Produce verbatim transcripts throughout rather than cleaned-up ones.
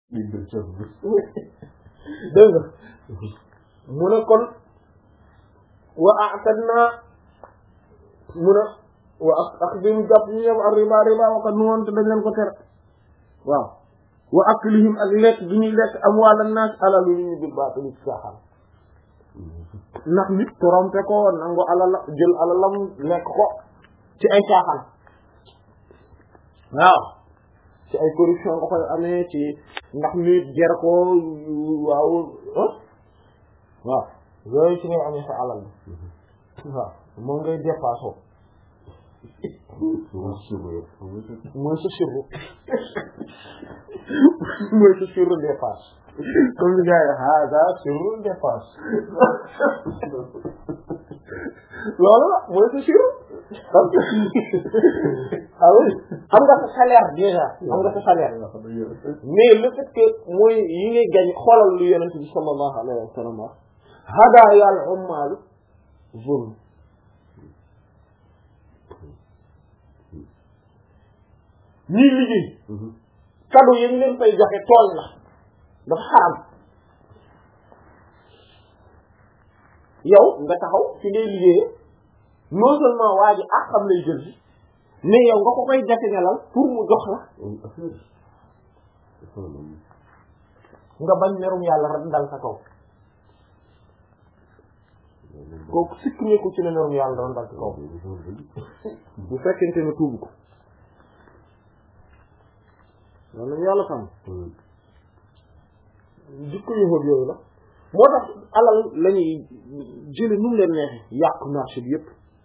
dégg nga mu ne kon wa a'tadna mu ne wa ak ak bi mu jàpp ñu yem ak riba riba waka nuwoon te dañ leen ko tere waaw wa aklihim ak lekk gi ñuy lekk amwaalan naas alalu ñu bil baatil ci caaxaan ndax nit trompe ko nangu alal jël alalam lekk ko ci ay caaxaan waaw ci ay corruption nga koy amee ci ndax nit ger ko waaw waaw yooyu ci ngay amee sa alal bi waaw moom ngay dépassé mooy sa sirru mooy sa sirru dépasse comme ni gars yi hada sirru dépasse loolu la mooy sa sirru ah oui am nga sa salaire déjà am nga sa salaire mais le fait que mooy yi ngay gañ xoolal lu yonent bi sallallahu alayhi wa sallam hada yal ummal zulm ñii liggéey cadeau yi ñu leen fay joxe tool la dafa xaram yow nga taxaw ci ngay liggéeyee non seulement waa ji ak xam lay jël mais yow nga ko koy jafe-ñalal pour mu jox la nga bañ merum yàlla rek dal sa kaw kooku sikk ne ko ci ne merum yàlla dal sa kaw bu fekkente ne tuubu ko loolu la yàlla xam jikko yëngal yooyu la moo tax alal la ñuy jële nu mu leen neexee yàq marché bi yëpp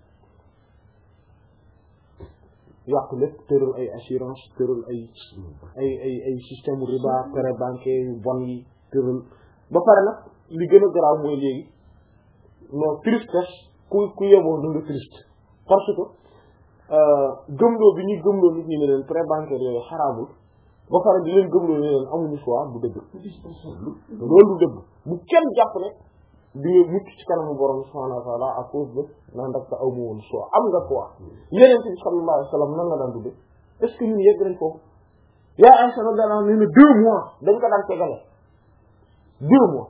yàq lépp tëral ay assurance tëral ay ay ay ay système riba prêt bancaire yu bon yi tëral ba pare nag li gën a garaaw mooy léegi non tristesse ku ku yeboo da nga triste parce que gëmloo bi ñu gëmloo nit ñi ne leen prêt bancaire yooyu xaraamul ba pare di leen gëmloo ne leen amuñu choix du dëgg loolu du dëgg bu kenn jàpp ne di nga mucc ci kanamu borom subhanahu wa ta'ala à cause de naan dak sa amu woon choix am nga choix yeneen bi sallallahu alayhi wa sallam nan la daan tudde est-ce que ñun yegg nañ foofu yaa Aïcha radiyallahu anha ne deux mois dañ ko daan tegale deux mois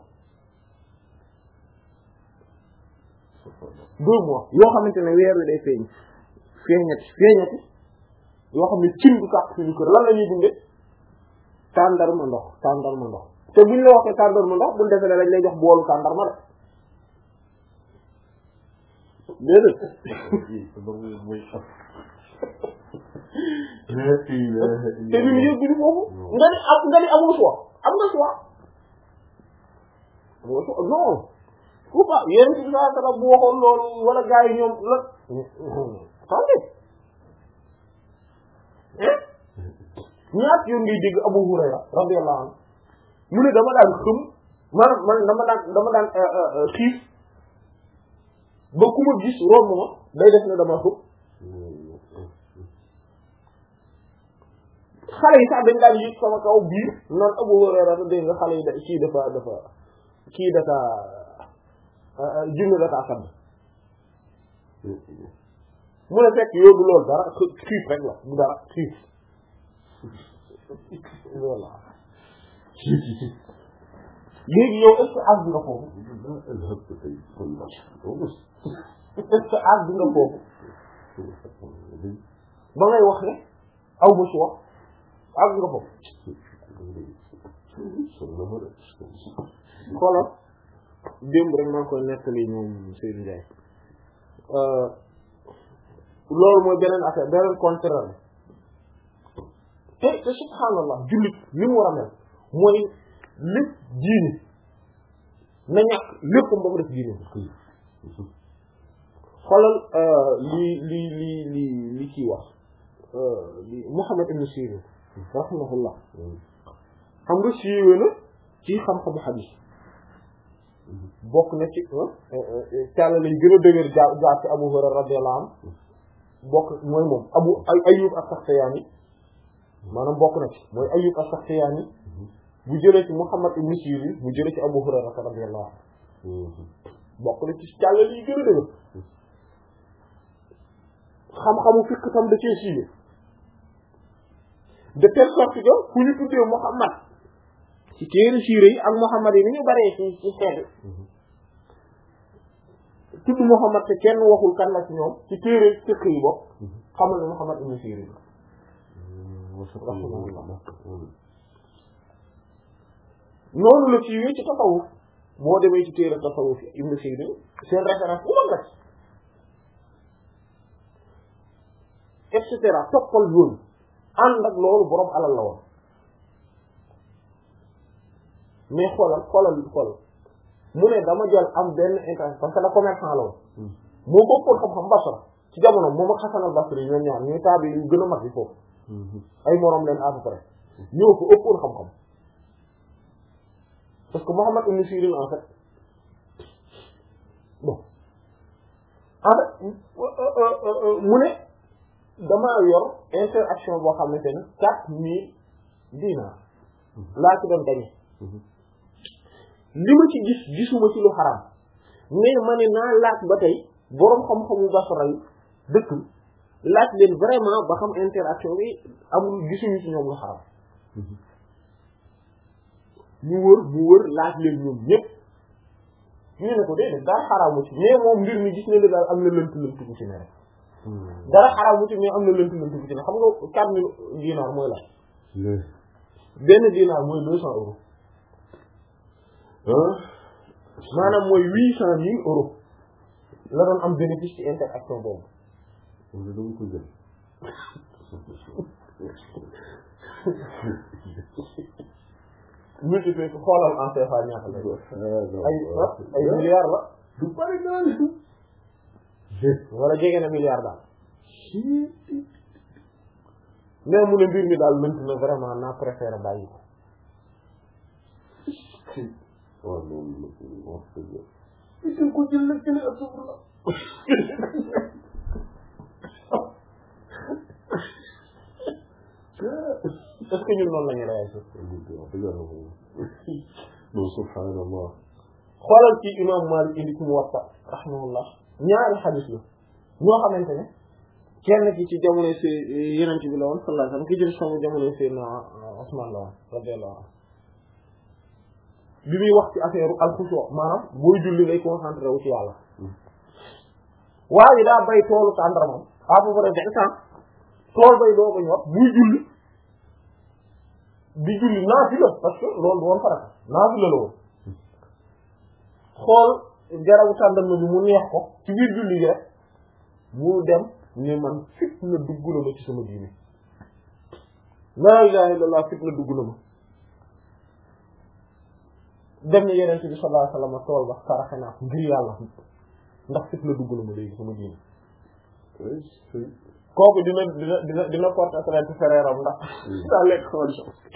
deux mois yoo xamante ne weer wi day feeñ feeñati feeñati yoo xam ne cin bu kàq suñu kër lan la ñuy dunde tàndarma ndox tàndarma ndox te buñ la waxee tàndarma ndox buñ defee lañ lay jox boolu tàndarma de déedéet te ñun yëpp ñu foofu nga ni am nga ni amul choix am nga choix am nga choix non faut pas yéen ci saa dara bu waxoon loolu wala gars yi ñoom la attendez ñaat yoon ngay dégg Abu Hurayra radiyallahu anhu mu ne dama daan xëm man man dama daan dama daan xiif ba ku ma gis romb ma day def ne dama xëm xale yi sax dañ daan yëg sama kaw biir naan Abu Hurayra dégg nga xale yi da kii dafa dafa kii dafa junne dafa sadd mu ne fekk yow du loolu dara xiif rek la du dara xiif voilà léegi yow est-ce que àgg nga foofu est-ce que àgg nga foofu ba ngay wax ne aw ma choix àgg nga foofu xoolal démb rek maa ngi koy nettali ñoom Seydou Ndiaye loolu mooy beneen affaire beneen contraire te te subhaanallah jullit li mu war a mel mooy lépp diine na ñàkk lépp ba mu def diine xoolal li li li li li kii wax li Muhammad ibn Sirin rahimahullah xam nga siiwee na ci xam-xamu hadith bokk na ci càlla lañ gën a dëgër jaar jaar ci Abu Hurayra radiyallahu anhu bokk mooy moom Abu Ayyub as-Saxtiyaani maanaam bokk na ci mooy Ayyub as-Saxtiyaani bu jëlee ci Muhammad ibn Sirin bu jëlee ci Abu Hurayra radiyallahu anhu bokk na ci càlla liy gën a dëgër xam-xamu fiqh tam da cee siiwee de telle sorte que fu ñu tuddee Muhammad ci téere siire yi ak Muhammad yi ni ñu baree ci ci xeet tudd Muhammad te kenn waxul kan la ci ñoom ci téere fiqh yi bokk xamal ne Muhammad ibn Sirin noonu la siiwee ci tasawuf boo demee ci téere tasawuf ibn Sirin seen référence bu mag la et cetera toppal yoon ànd ak loolu boroom alal la woon mais xoolal xoolal xoolal mu ne dama jël am benn intérêt parce que la commerçant la woon moo bokkoon xam-xam Basra ci jamono moom ak Hasan al-Basri yi ñoom ñaar ñooy taabi yu gën a mag yi foofu ay moroom leen à peu près ñoo ko ëppoon xam-xam parce que Muhammad ibn Sirin en fait bon en fait mu ne damaa yor interaction boo xamante ne quatre mille dinars laa ci doon gañe li ma ci gis gisuma ci lu xaraam mais ma ne naa laaj ba tey boroom xam-xamu Basra yi dëkk laaj leen vraiment ba xam interaction bi amul gisuñu ci ñoom lu xaraam mu wër mu wër laaj leen ñoom ñëpp ñu ne ko déedéet dara xaraamu ci mais moom mbir mi gis na ne daal am na lënt lënt bu ci ne rek dara xaraamu ci mais am na lënt lënt bu ci ne xam nga quatre mille dinars mooy la benn dinar mooy deux cents euros maanaam mooy huit cent mille euros la doon am bénéfice ci interaction boobu wala dama ko jël multiplié ko xoolal en C F A ñaata la ay ay milliards la du bari daal wala jege na milliard daal mais mu ne mbir mi daal lënt na vraiment naa préféré bàyyi ko waaw loolu wax dëgg yàlla ko jël la jële astafurlah est-ce que ñun noonu la ñu réagir non subhanallah xoolal ci imam Malik indi ci Muwatta rahimahullah ñaari xadis la ñoo xamante ne kenn ki ci jamono si yeneen bi la woon sallallahu alayhi wasallam ki jël sama jamono si na Usman la woon radiyallahu anhu bi muy wax ci affaire al-khushu maanaam booy julli ngay concentré wu ci yàlla waaye daa bay toolu tàndaramam à peu près vingt ans tool bay doo ko ñor buy julli di julli naafila parce que loolu du woon farata naafila la woon xool garabu tàndarma bi mu neex ko ci biir julli gi rek mu dem ne man fitna dugg na ma ci sama diine laa ilaha illallah fitna dugg na ma dem ne yeneen bi sallallahu alayhi wasallam tool ba saraxe naa ngir yàlla ndax fitna dugg na ma léegi sama diine kooku dina dina dina dina porter plainte frère am ndax daa lekk xool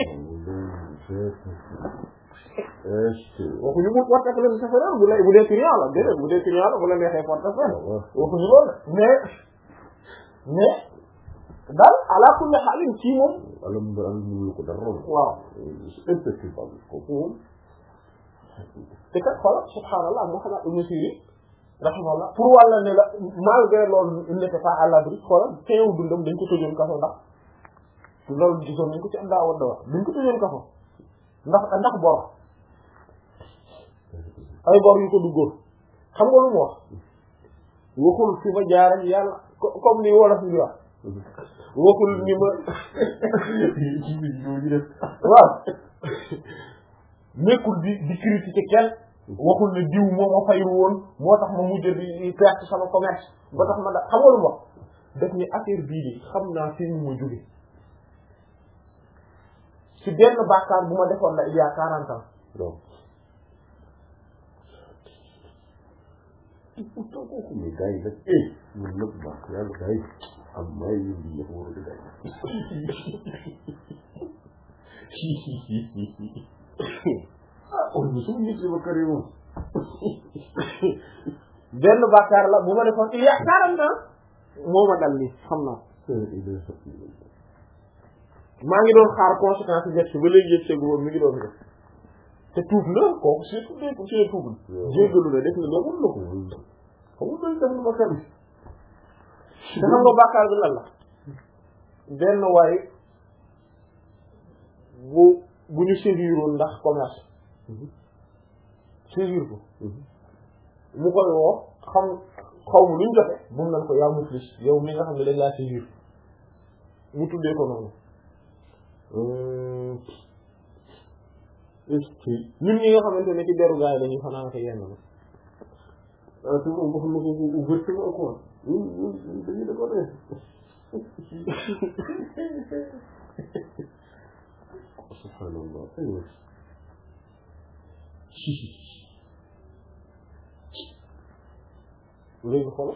waxuñu mu porter plainte frère bu lay bu dee client la déedéet bu dee client la bu la neexee porter plainte waxuñu loolu mais mais daal ala kulli xaalin ci moom alam ko dara waaw imperturbable kooku te kat xoolal subhaanallah Muhammad ibn Sirin rahimahullah pour wàlla ne la malgré loolu il n'était pas à l'abri xoolal teew dundam dañ ko tëjoon kaso ndax loolu gisoon nañ ko ci am daa wadda wax dañ ko tëjoon kaso ndax ndax bor ay bor yu ko duggoon xam nga lu mu wax waxul fi ma jaar ak yàlla comme li wolof di wax waxul ni ma waaw nekkul di di critiquer kenn waxul ne diw moo ma fayru woon moo tax ma mujj di perte sama commerce ba tax ma da xam nga lu ma def ni affaire bii de xam naa fi mu ma jóge ci benn bàkkaar bu ma defoon la il y a quarante ans donc pourtant kooku mais gars yi nag eh ñun nag baax yàlla gars yi am may ñu di yëpp war a di gars ah on nous sommes nit ba kër yi moom benn bàkkaar la bu ma defoon il y a quarante ans moo ma dal nii xam naa maa ngi doon xaar conséquence yi ba léegi yëpp seegu woon mi ngi doon def te tuub na kooku si tuub na si tuub na jéggalu na def na loolu la ko xamul dañ def lu ma kenn te xam nga bàkkaar bi lan la benn waay bu bu ñu saisiroon ndax commerce saisir ko mu koy woo xam xaw ma lu ñu joxe mun nañ ko yaa muflis yow mi nga xam ne dañ laa saisir mu tuddee ko noonu ñun ñi nga xamante ne ci deru gaay yi dañuy fanaan ko yenn la ah te moom waxuñu ko ouvertement quoi ñun ñun dañuy defoon ne. subhanallah. léegi xool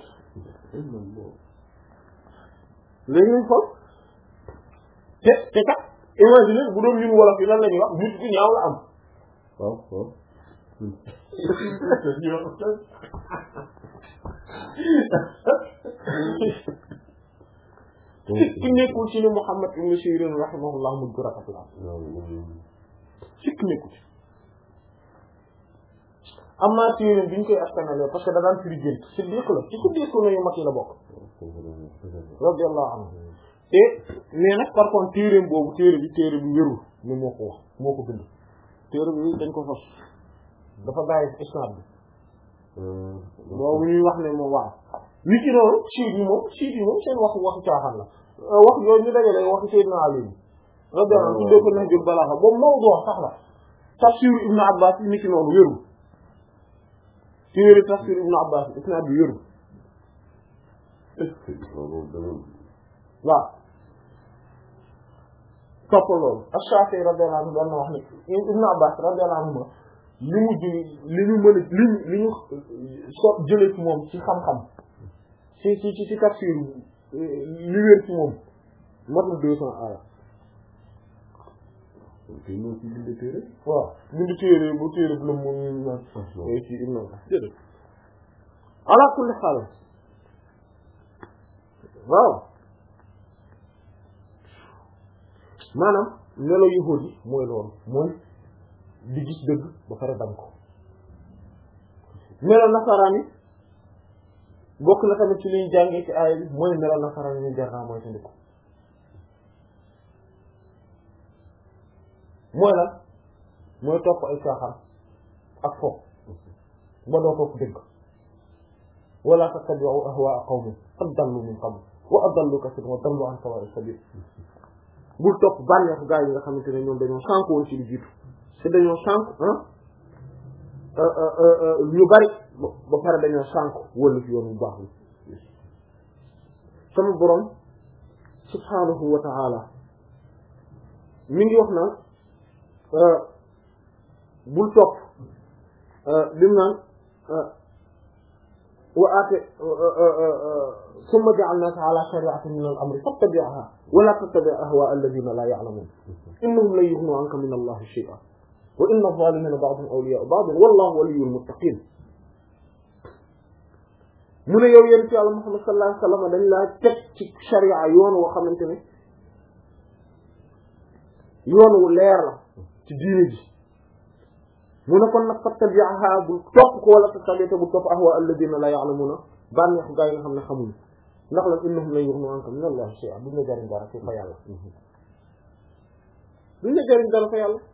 léegi ñu xool te te kat imagine bu doon ñun wolof yi lan la ñuy wax nit ku ñaaw la am. waaw waaw. ki nekkul ci ni Muhammad ibn Sirin rahimahullah mu gën a rafetlu am. sikk nekkul ci. am naa téere bi ñu koy askanale parce que da daan firi gént siddiq la ci siddiq la yu mag yi la bokk. radiyallahu anhu te mais nag par contre téereem boobu téere bi téere bi wérul ni moo ko wax moo ko bind téere bi dañ ko sos dafa bàyyi isnaad bi boobu ñuy wax ne moom waaw li ci noonu siit yi moom siit yi moom seen wax waxu caaxaan la wax yooyu ñu dajale waxu Seydina Ali radiyallahu anhu tuddee ko Nahjul Balagha boobu mawdu sax la tafsir Ibn Abbas yi ni ci noonu wérul téere tafsir Ibn Abbas isnaad bi wérul waaw topp loolu Ash-Shafi'i radiyallahu anhu doon na wax ne Ibn Abbas radiyallahu anhu li mu jëli li ñu mën a li ñu li ñu so jëlee ci moom ci xam-xam ci ci ci ci tafsir li wér ci moom matul deux cents aaya te ñoo ci bind téere waaw bind téere bu téere bu la moom ñu naan ci Ibn Abbas déedéet ala kulli xaal waaw maanaam melo yahuud yi mooy loolu mooy di gis dëgg ba pare bañ ko melo nasaraan yi bokk na tamit ci liñ jàngee ci aaya bi mooy melo nasaraan yi ñu jar naa mooy te ndiko mooy lan mooy topp ay caaxaan ak foofu ba doo topp dëgg wala tattabi'u ahwaa'a qawmin qad dallu min qabl wa adallu kasiiran wa dallu an sawaa'i sabiil bul topp bànneexu gaa yi nga xamante ne ñoom dañoo sànk woon ci lu jiitu te dañoo sànk ah ñu bari ba pare dañoo sànk wala fi yoon bu baax bi sama borom subhaanahu wa ta'ala mi ngi wax naan bul topp lim naan wa aate summa ja'alnaaka ala shari'atin min al-amri fattabi'ha wa la tattabi' ahwaa'a alladhina la ya'lamun innahum lan yughnu 'anka min allahi shay'an wa inna adh-dhalimina ba'duhum awliya'u ba'd wallahu waliyyul muttaqin mu ne yow yéen ci Yàlla Muhammad sallallahu alayhi wa sallam dañ laa teg ci sharia yoon woo xamante ne yoon wu leer la ci diine ji mu ne kon nag fattabi'ha bu topp ko wala tattabi' bu topp ahwa alladhina la ya'lamuna bànneex gaa yi nga xam ne xamuñu ndax la innahum lan yughnu 'anka min allahi shay'an duñ la jariñ dara fa yàlla duñ la jariñ dara fa yàlla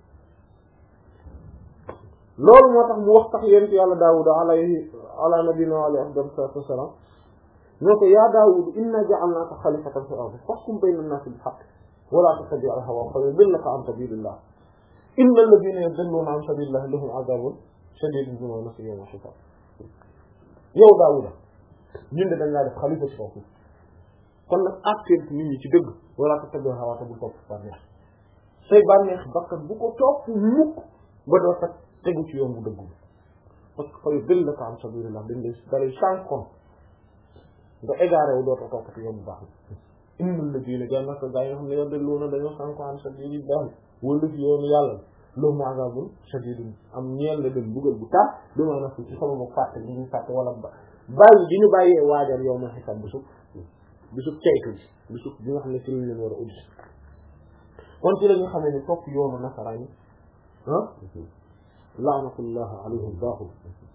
loolu moo tax mu wax tax yent yàlla Daawuda alayhi ala nabiyina wa alayhi afdalu salaatu wassalaam ñoo ko yaa Daawuda inna ja'alnaaka xalifatan fil ardi fahkum bayna an-naasi bil haqq wa laa tattabi' al-hawaa fa yudillaka 'an sabiilillah inna alladhiina yudilluuna 'an sabiilillahi lahum 'adhaabun shadiidun bimaa nasuu yawma al-hisaab yow Daawuda ñun de dañ laa def xalifa ci foofu kon nag àtteel nit ñi ci dëgg wala tattabi' al-hawaa te bu topp bànneex say bànneex bakkan bu ko topp mukk ba doo tag tegu ci yoon bu dëgg parce que fa yudillaka 'an sabiilillah dañ lay dalay sànkoon nga égaré wu dootoo toppati yoon bu baax bi innal ladhiina jannaka gaa yi nga xam ne yudilluuna dañoo sànko 'an sabiilillah wala ci yoonu yàlla lahum 'adhaabun shadiidun am ñeel la dem bugal bu tar dama na ci sama bopp fàtte bi ñu fàtte wala bàyyi di ñu bàyyee waajal yow ma xisab bisub bisub ceytu bi bisub bi nga xam ne ci lañ leen war a uddi kon ci la ñu xamee ne topp yoonu nasaraan yi ah laanatullah alayhim baaxul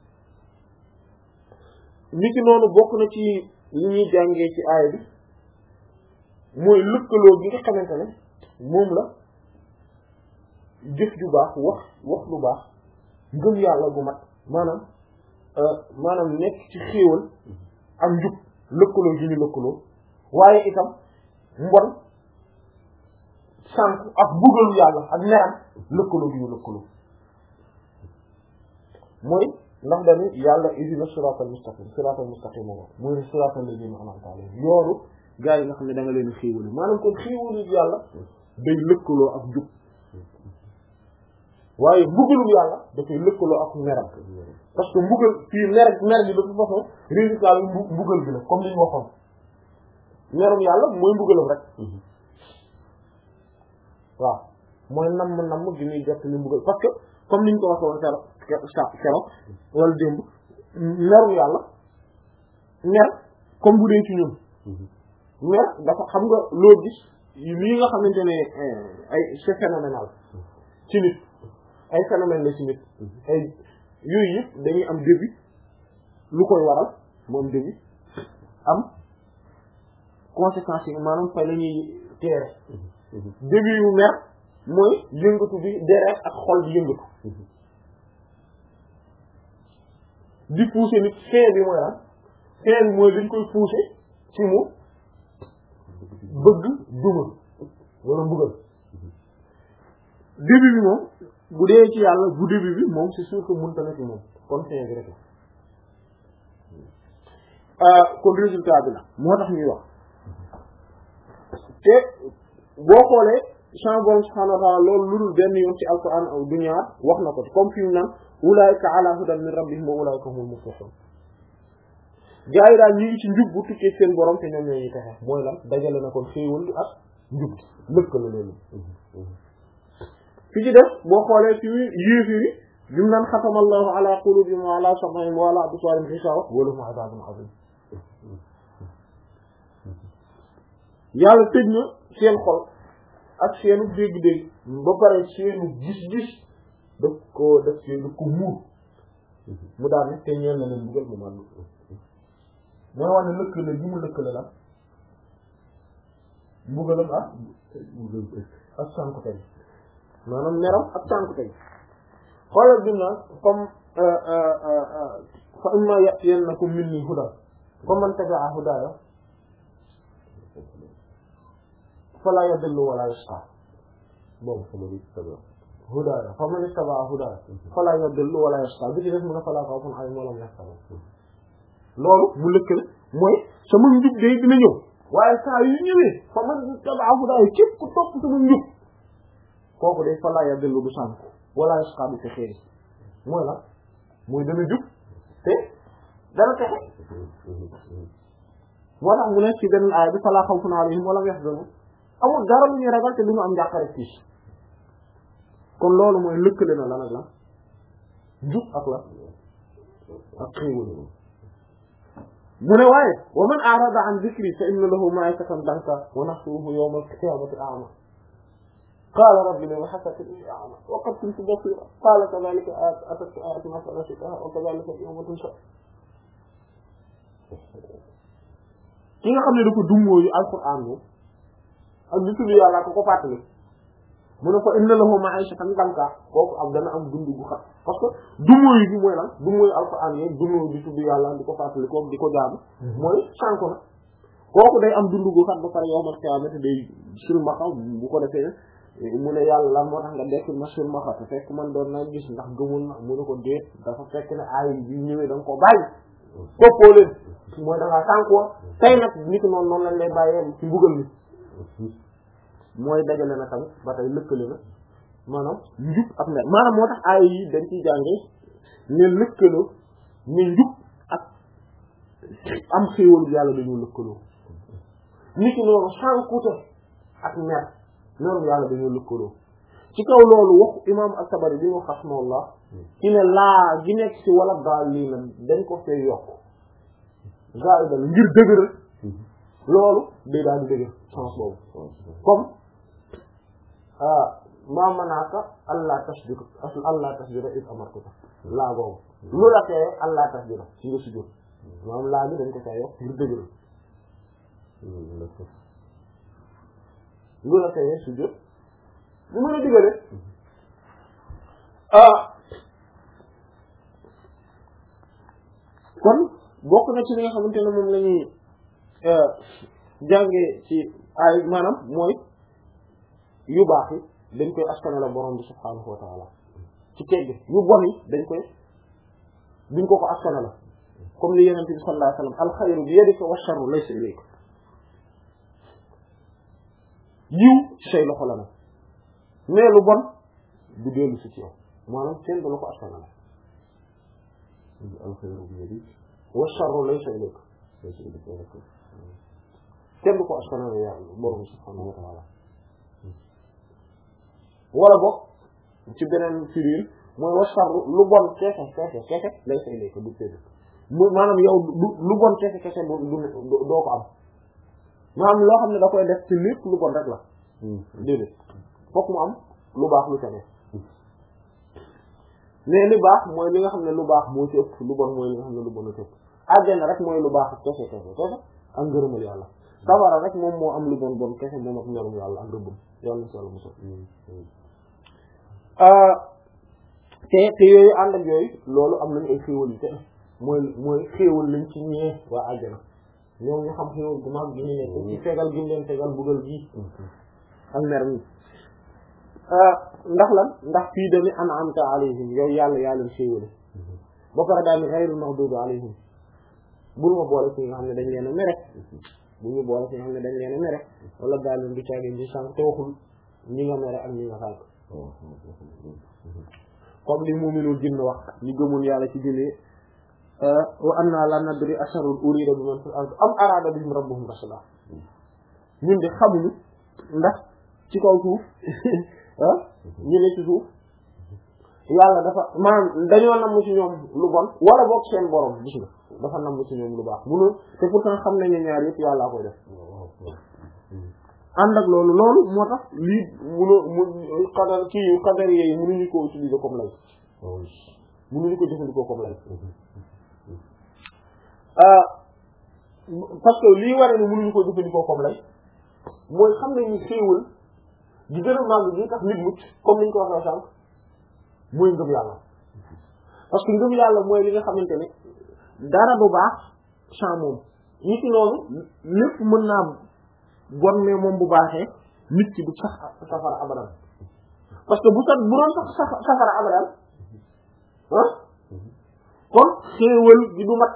ni ki noonu bokk na ci li ñuy jàngee ci aaya bi mooy lëkkaloo gi nga xamante ne moom la jëf ju baax wax wax lu baax ngëm yàlla gu mat maanaam maanaam nekk ci xéewal ak njub lëkkaloo gi ñu lëkkaloo waaye itam mbon sànq ak buggalu yàlla ak neram lëkkaloo gi ñu lëkkaloo mooy ndax dañu yàlla ihdina siratal mustaqim siratal mustaqim moo mooy siratal ladina an'amta alayhim yoonu gaa yi nga xam ne da nga leen xéewal maanaam kon xéewalu yàlla day lëkkaloo ak njub waaye mbugalum yàlla dafay lëkkaloo ak meram parce que mbugal fii mer mer bi de toute façon résultat bi mbugal bi la comme li ñu waxoon merum yàlla mooy mbugalam rek waaw mooy namm namm gi muy jot li mbugal parce que comme ni ñu ko waxoon kero kero wala démb merum yàlla mer comme bu dee ci ñun mer dafa xam nga loo gis lii nga xamante ne ay c'est phénoménal ci nit ay phénomène la ci nit ay yooyu yëpp dañuy am début lu koy waral mu am début am conséquences yi maanaam fay la ñuy teere début yu mer mooy yëngatu bi deret ak xol di yëngatu di pousser nit fin bi mooy lan fin bi mooy dañ koy pousser ci mu bëgg duma wala mbugal début bi moom bu dee ci yàlla bu début bi moom c'est sûr que mënta na ci moom kon fin bi rek la kon résultat bi la moo tax ñuy wax te boo xoolee champ borom subhanahu wa ta'ala loolu lu dul benn yoon ci alquran aw du ñaar wax na ko comme fi mu naan ulaika ala hudan min rabbihim wa ulaika humul muflihun gaa yi daal ñu ngi ci njub bu tukkee seen borom te ñoom ñooy texe mooy lan dajale na kon xéewal ak njub lëkkale loolu fi ci def boo xoolee ci yéefiri bi mu naan xatama allahu ala qulubihim wa ala sam'ihim wa ala absarihim ghishawa wa lahum adhabun adhim yàlla tëj na seen xol ak seenu dégg-dégg ba pare seenu gis-gis daf ko daf seen daf ko muur mu daal ne te ñeel na leen buggal mu man mooy wax ne lëkkale bi mu lëkkale la mbugalam ak ak sànku tey maanaam meram ak sànku tey xoolal bi na comme fa imma ya'tiyannakum minni hudan comme man tabi'a hudaya fala yadillu wala yashqa boobu fa man ittaba hudaya fa man ittaba hudaya fala yadillu wala yashqa bi ci def mu ne fala khawfun alayhim wa lahum yahzanun loolu mu lëkkale mooy sama njub day dina ñëw waaye saa yu ñëwee fa man ittaba hudaya képp ku topp sama njub kooku day fala yadillu du sànk wala yashqa du texee mooy la mooy dana jub te dana texe moo tax mu nekk ci benn aaya bi fala khawfun alayhim wa lahum yahzanun amul dara lu ñuy ragal te duñu am njàqare tiis kon loolu mooy lëkkale na lan ak lan jub ak la ak xéewal mu ne waaye wa man a'rada an dhikri fa inna lahu ma'ishatan danka wa nahshuruhu yawma al-qiyamati a'ma qala rabbi lima hashartani a'ma wa qad kuntu basira qala kadhalika atatka ayatuna fanasitaha wa kadhalika al-yawma tunsa ki nga xam ne dafa dummóoyu alquran moom ak di tudd yàlla ko ko fàttali mu ne ko inna lahu ma'ishatan danka kooku am dana am dund gu xat parce que dumóoyu bi mooy lan dumóoyu alquran yi dumóoyu di tudd yàlla di ko fàttali kooku di ko jaamu mooy sànku na kooku day am dund gu xat ba pare yawmal qiyaamati day silmaxa bu ko defee mu ne yàlla lan moo tax nga dekk ma silmaxa te fekk man doon na gis ndax gëmul na mu ne ko déet dafa fekk ne aay bi ñëwee da nga ko bàyyi toppoo leen mooy da ngaa sànkoo tey nag nit noonu noonu lañ lay bàyyee ci mbugal mi mooy dajale na tamit ba tey lëkkale na maanaam njub ak mer maanaam moo tax aay yi dañ ciy jànge ne lëkkaloo ne njub ak am xéewalu yàlla dañoo lëkkaloo nit ki noonu sànkute ak mer noonu yàlla dañoo lëkkaloo ci kaw loolu waxu imam at-Tabari bi ñu wax rahimahullah ci ne laa gi nekk ci wala daal lii na dañ ko fee yokk zaida la ngir dëgëral loolu day daal di dëgër sens boobu comme maa manaaka allah tasjuda allah tasjuda is amartuka laa boobu lu la tee allah tasjuda ci nga sujjóot maanaam laa bi dañ ko fee yokk ngir dëgëral lu la tee sujjóot bu mën a digale ah kon bokk na ci li nga xamante ne moom la ñuy jàngee ci ay maanaam mooy yu baax yi dañ koy askane la borom bi subhaanahu wa ta'ala ci tegg yu bon yi dañ koy duñ ko ko askane la comme li yonent bi sallallahu alayhi wa sallam alxayru bi yadika wa sharru laysa ilayka yiw ci say loxo la nag mais lu bon du dellu si ci yow maanaam kenn du la ko askane la alxayru bi yadika wa sharru laysa ilayka kenn du ko askane la yàlla borom subhaanahu wa ta'ala wala boog ci beneen firiir mooy wa sharru lu bon kese kese kese laysa ilayka du tëdd mu maanaam yow du lu bon kese kese du du doo ko am maanaam loo xam ne da koy def ci lépp lu bon rek la déedéet fokk mu am lu baax lu tane mais li baax mooy li nga xam ne lu baax moo ci ëpp lu bon mooy li nga xam ne lu bon a ci ëpp àjjana rek mooy lu baax kese kese kese ak ngërëmal yàlla safara rek moom moo am lu bon bon kese moom ak merum yàlla ak rëbbam yàlla na si yàlla mosal te te yooyu ànd ak yooyu loolu am nañu ay xéewal yu te mooy mooy xéewal lañ ci ñee waa àjjana ñoom ñu xam xéewal bu mag gi ñu nekk ci fegal gi ñu leen fegal bugal gi ak mer mi ndax lan ndax fii dani an'amta alayhim yow yàlla yaa leen xéewale ba pare daal ni ghayril maghdubi alayhim bul ma boole ci nga xam ne dañ leen a mere bu ñu boole ci nga xam ne dañ leen a mere wala daal leen du caagin di sànq te waxul ñi nga mere ak ñi nga sànq comme li mu'minul jinn wax ñu gëmul yàlla ci jinne wa anna la nadri asharun urida biman fil ard am arada bihim rabbuhum rashada ñun de xamuñu ndax ci kaw suuf ah ñu ne ci suuf yàlla dafa maanaam dañoo namm ci ñoom lu bon wala boog seen borom gis nga dafa namm ci ñoom lu baax munul te pourtant xam nañu ñaar yëpp yàllaa koy def ànd ak loolu loolu moo tax lii munoo mu xadar kii xadar yooyu mënuñu ko utiliser comme lay mënuñu ko jëfandikoo comme lay parce que lii waree ni mënuñu ko jëfandikoo comme lay mooy xam nañu xéewal di gën a màgg gi tax nit mucc comme niñ ko waxee sànq mooy ngëm yàlla parce que ngëm yàlla mooy li nga xamante ne dara du baax sans moom ñi ci noonu lépp mën naa bon mais moom bu baaxee nit ki du sax safara abadan parce que bu sax bu doon sax safara abadan ah kon xéewal gi du mat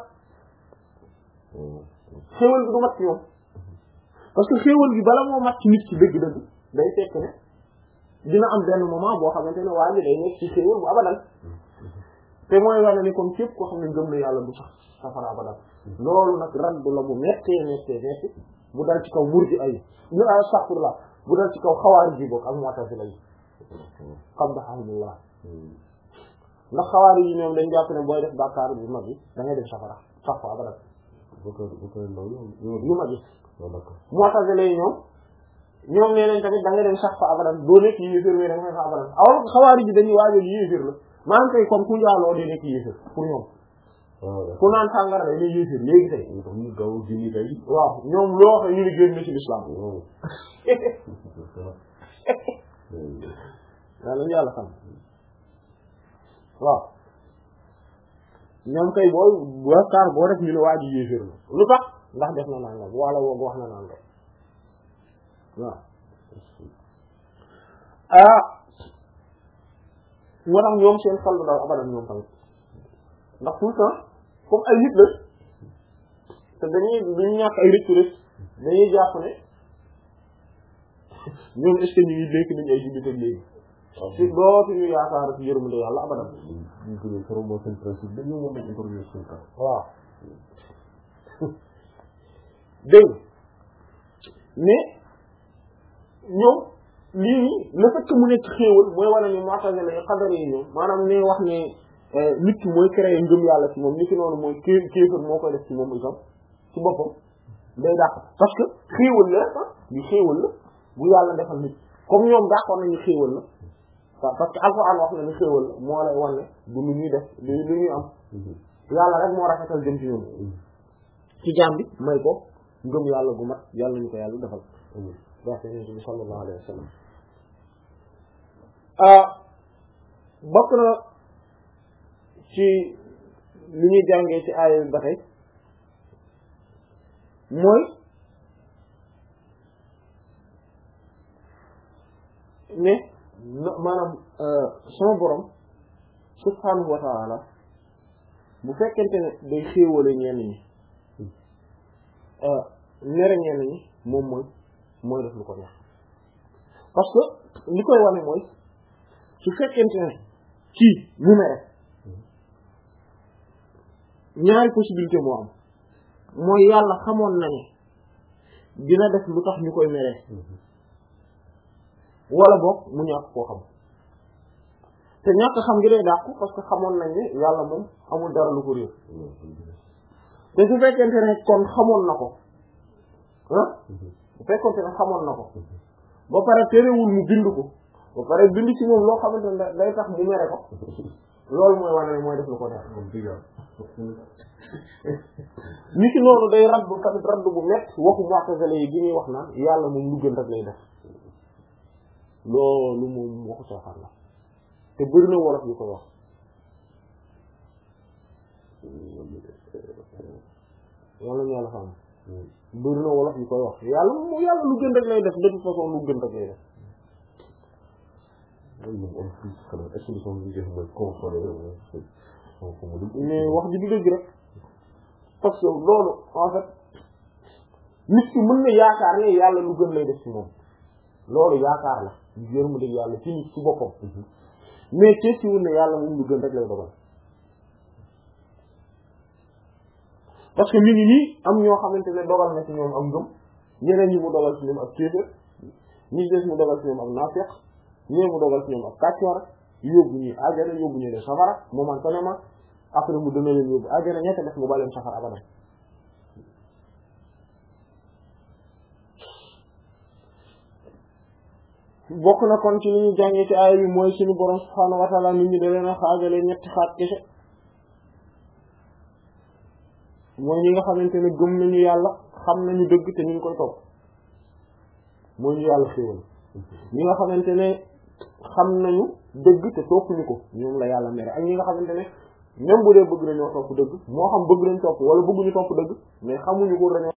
xéewal gi du mat ci moom parce que xéewal gi bala moo mat ci nit ki dëgg-dëgg day fekk ne dina am benn moment boo xamante ne waa ji day nekk ci xéewal bu abadan te mooy wane ni comme képp koo xam ne gëm na yàlla du sax safara abadan loolu nag raddu la bu mettee mettee metti bu dal ci kaw murji ay ñu ay astaghfirullah bu dal ci kaw xawaari ji bokk ak mu'tazila yi qabdahumullah ndax xawaari yi ñoom dañ jàpp ne booy def bàkkaar bu mag yi da ngay def safara sax fa abadan yu mag yi mu'tazila yi ñoom ñoom nee nañ tamit da ngay dem sax fa abadan doo nekk yéeféer mais da nga fay fa abadan alors xawaari ji dañuy waajal yéeféer la maanaam tey comme ku njaaloo di nekk yéeféer pour ñoom ku naan sàngara day ne yéeféer léegi tey ñu gaw dini kay waaw ñoom loo xam ñu ni génn ci l'islam yaa lañu yàlla xam waaw ñoom kay booy bakaar boo def ñu ne waa ji yéeféer la lu tax ndax def na nangam wala woog wax na nangam waaw ah moo tax ñoom seen xol daal abadan ñoom tamit ndax tout le temps comme ay nit la te dañuy dañuy ñàkk ay rëccu rëcc dañuy jàpp ne ñoom est-ce que ñu ngi nekk nañu ay jullit ak léegi si dootuñu yaakaar ci yërmande yàlla abadan ñu ko ñu promo seen principe dañu moom lañ introduire seen cas waaw dégg mais ñoom lii nii le fait que mu nekk xéewal mooy wane ni mu'tazila la xadar yi ñoom maanaam ne wax ne nit ki mooy créer ngëm yàlla ci moom ni ki noonu mooy ké kéefër moo koy def ci moom itam ci boppam day dàq parce que xéewal la ah di xéewal la bu yàlla defal nit comme ñoom dàqoon nañu xéewal la waaw parce que alxuraan wax na ni xéewal la moo lay wan ne du lu ñuy def du lu ñuy am yàlla rek moo rafetal jëm ci ñoom ci jaam bi may ko ngëm yàlla gu mat yàlla ñu ko yàlla defal wax nañu bi sallallahu alayhi wa sallam bokk na ci li ñuy jàngee ci aaya bi ba tey mooy ne maanaam sama borom subhanahu wa ta'ala bu fekkente ne day xéewale ñenn ñi mere ñenn ñi moom mooy mooy def lu ko neex parce que li koy wane mooy su fekkente ne kii mu mere ñaari possibilité moo am mooy yàlla xamoon na ne dina def lu tax ñu koy mere wala boog mu ñàkk koo xam te ñàkk xam ngi day dàqu parce que xamoon nañ ne yàlla moom amul dara lu ko réer te su fekkente ne kon xamoon na ko ah su fekkente ne xamoon na ko ba pare terewul mu bind ko ba pare bind ci moom loo xamante ne day tax mu mere ko loolu mooy wane ne mooy def lu ko neex ni ki noonu day raddu tamit raddu bu mett waxu mu'tazila yi gi ñuy wax naan yàlla moom lu gën rek lay def loolu moom waxu caaxaan la te bëri na wolof yu koy wax yàlla ñu yàlla xam bëri na wolof yu koy wax yàlla moom yàlla lu gën rek lay def de toute façon lu gën rek lay def mais wax ji du dëgg rek parce que loolu en fait nit ki mën na yaakaar ne yàlla lu gën lay def ci moom loolu yaakaar la yërmu dëgg yàlla ci nit ci boppam mais ci wul ne yàlla moom lu gën rek lay dogal parce que mi ngi nii am ñoo xamante ne dogal na ci ñoom am ngëm ñeneen ñi mu dogal ci ñoom ak kéefër ñi des mu dogal ci ñoom ak naafeq ñee mu dogal ci ñoom ak kàccoor yóbbu ñuy àjjana yóbbu ñu leen safara momentanément après mu dana leen yóbbu àjjana ñette def mu ba leen safara abadan bokk na kon ci li ñu jàngee ci aaya bi mooy suñu borom subhaanahu wa ta'ala nit ñi da leen a xaajale ñetti xaaj kese mooy ñi nga xamante ne gëm nañu yàlla xam nañu dëgg te ñu ngi koy topp mooy ñu yàlla xéewal ñi nga xamante ne xam nañu dëgg te toppuñu ko ñoom la yàlla mere ak ñi nga xamante ne même bu dee bëgg nañoo topp dëgg moo xam bëgg nañ topp wala bëgguñu topp dëgg mais xamuñu ko dañoo